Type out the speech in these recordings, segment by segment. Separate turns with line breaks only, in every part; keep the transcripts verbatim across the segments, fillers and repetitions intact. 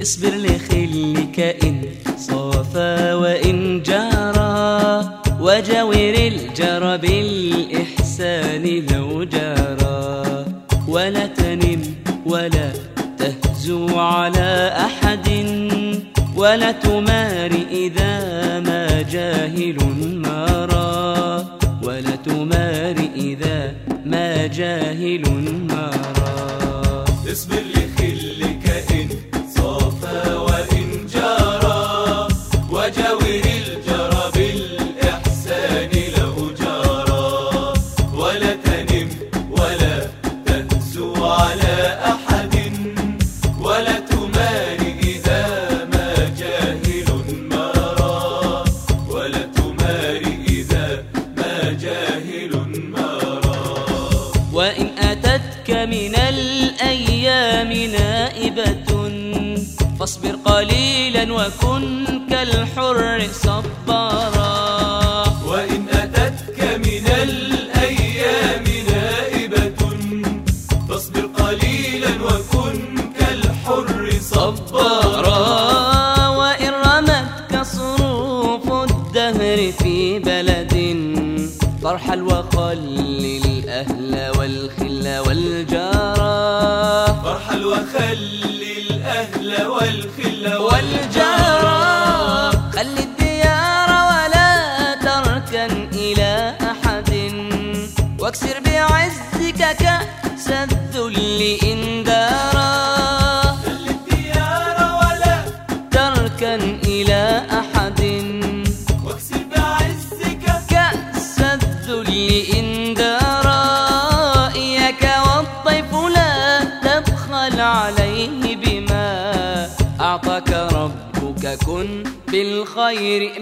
اصبر لخلك إن صافى وإن جارى، وجاور الجرى بالإحسان لو جارى. ولا تنم ولا تهزو على أحد، ولا تمار إذا ما جاهل مارى، ولا تمار إذا ما جاهل مارى.
اصبر لخلك إن صافى وإن جارى، وجاور الجرى بالإحسان لو جارى. ولا تنم ولا تهزو على أحد، ولا تمار إذا ما جاهل مارى، ولا تمار إذا ما جاهل مارى.
وإن أتتك من الأيام نائبة، فاصبر قليلا وكن كالحر صبارا.
وإن أتتك من الأيام نائبة، فاصبر قليلا وكن كالحر صبارا.
وإن رمتك صروف الدهر في بلد، فارحل وخلل الأهل والخل والجارا.
فارحل وخلل الأهل والخل
والجارا. خل الديار ولا تركن إلى أحد، واكسر بعزك كأس الذل إن دارا.
خل الديار ولا
تركن إلى أحد،
واكسر بعزك
كأس الذل إن دارا. إياك والطيف لا تبخل عليه بما أعطاك ربك، كن بالخير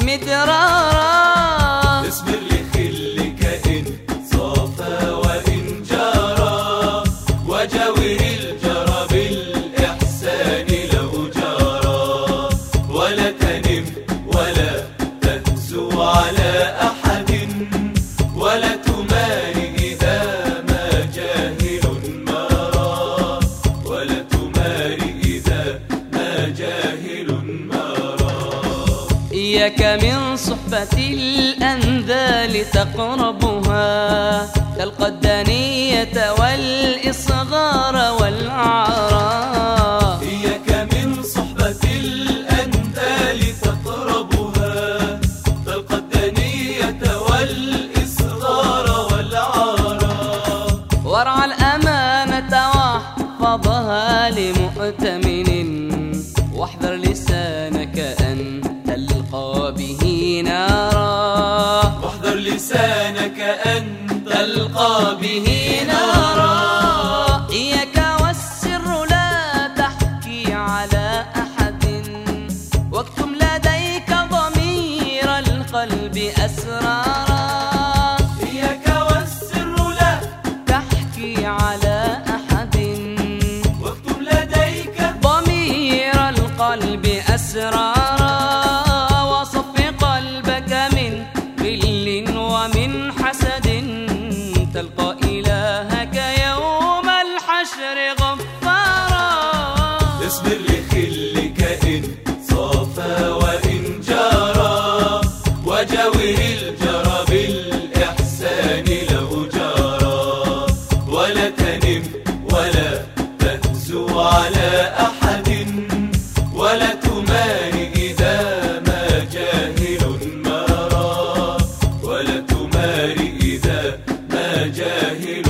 مدرارا.
اصبر لخلك إن صافى وإن جارى، وجاور الجرى بالإحسان لو جارى. ولا تنم ولا تهزو على أحد، ولا تمار إذا ما جاهل مارى، ولا تمار إذا ما جاهل مارى.
إياك من صحبة الأنذال تقربها، تلقى الدنية والإصغار والعارى.
إياك من صحبة الأنذال تقربها، تلقى الدنية والإصغار والعارى.
وارعى الأمانة واحفظها لمؤتمن، واحذر لسانك أن تلقى به نارا.
واحذر لسانك أن
تلقى به نارا. إياك والسر لا تحكي على أحد، واكتم لديك ضمير القلب أسرارا.
إياك والسر لا
تحكي على أحد،
واكتم لديك
ضمير القلب أسرارا. وصف قلبك من غل ومن حسد، تلقى إلهك يوم الحشر غفارا.
اصبر لخلك إن صافى وإن جارى، وجاور الجرى بالإحسان لو جارى. ولا تنم ولا تهزو على أحد، ولا تمار إذا ما جاهل مارى، ولا تمار إذا ما جاهل